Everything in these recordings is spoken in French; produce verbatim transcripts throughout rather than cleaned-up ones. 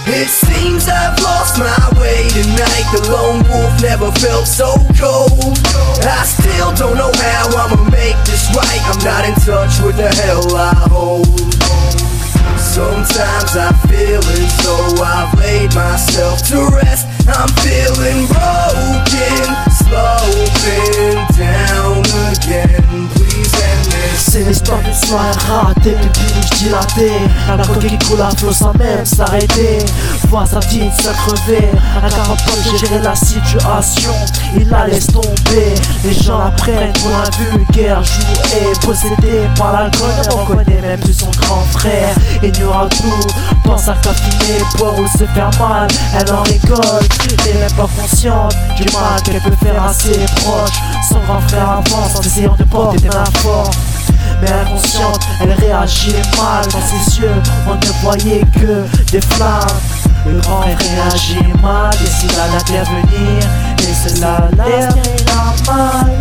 It seems I've lost my way tonight. The lone wolf never felt so cold. I still don't know how I'ma make this right. I'm not in touch with the hell I hold. Sometimes I feel as though I've laid myself to rest. I'm feeling broken, slowing down again. Please end this. C'est l'histoire d'une soirée ratée, d'une bouche dilatée. Un alcool qui coule à flot sans même s'arrêter. Voir sa petite sœur crever. Un capable de gérer la situation, il la laisse tomber. Les gens la prennent pour un vulgaire jouet. Possédé par l'alcool, ne reconnaît même plus son grand frère. Ignore tout, pense à cafiner, boire ou se faire mal. Elle en rigole, n'est même pas consciente du mal qu'elle peut faire à ses proches. Son grand frère avance en essayant de porter des mains fortes. Mais inconsciente, elle réagit mal. Dans ses yeux, on ne voyait que des flammes. Le grand frère réagit mal, décide d'intervenir. Et cela la terminera mal.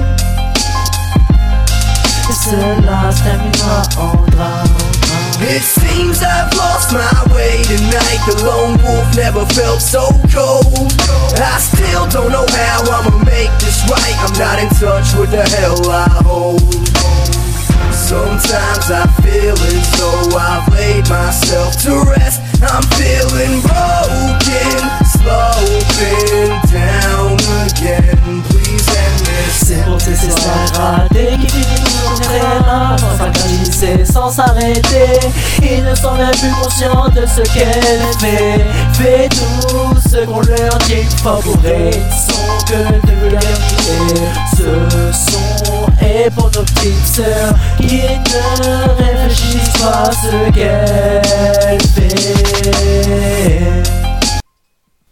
Et cela se terminera en drame. It seems I've lost my way tonight. The lone wolf never felt so cold. I still don't know how I'ma make this right. I'm not in touch with the hell I hold. Sometimes I feel as though I've laid myself to rest. I'm feeling broken, slowing down again. Please end this. C'est pour ces histoires ratées qui finissent très mal, sans s'actualiser, sans s'arrêter. Ils ne sont même plus conscients de ce qu'elle fait. Fait tout ce qu'on leur dit une fois bourrés. Ils sont que de vulgarité. Ce son est pour nos petites sœurs qui ne réfléchissent pas à ce qu'elle fait.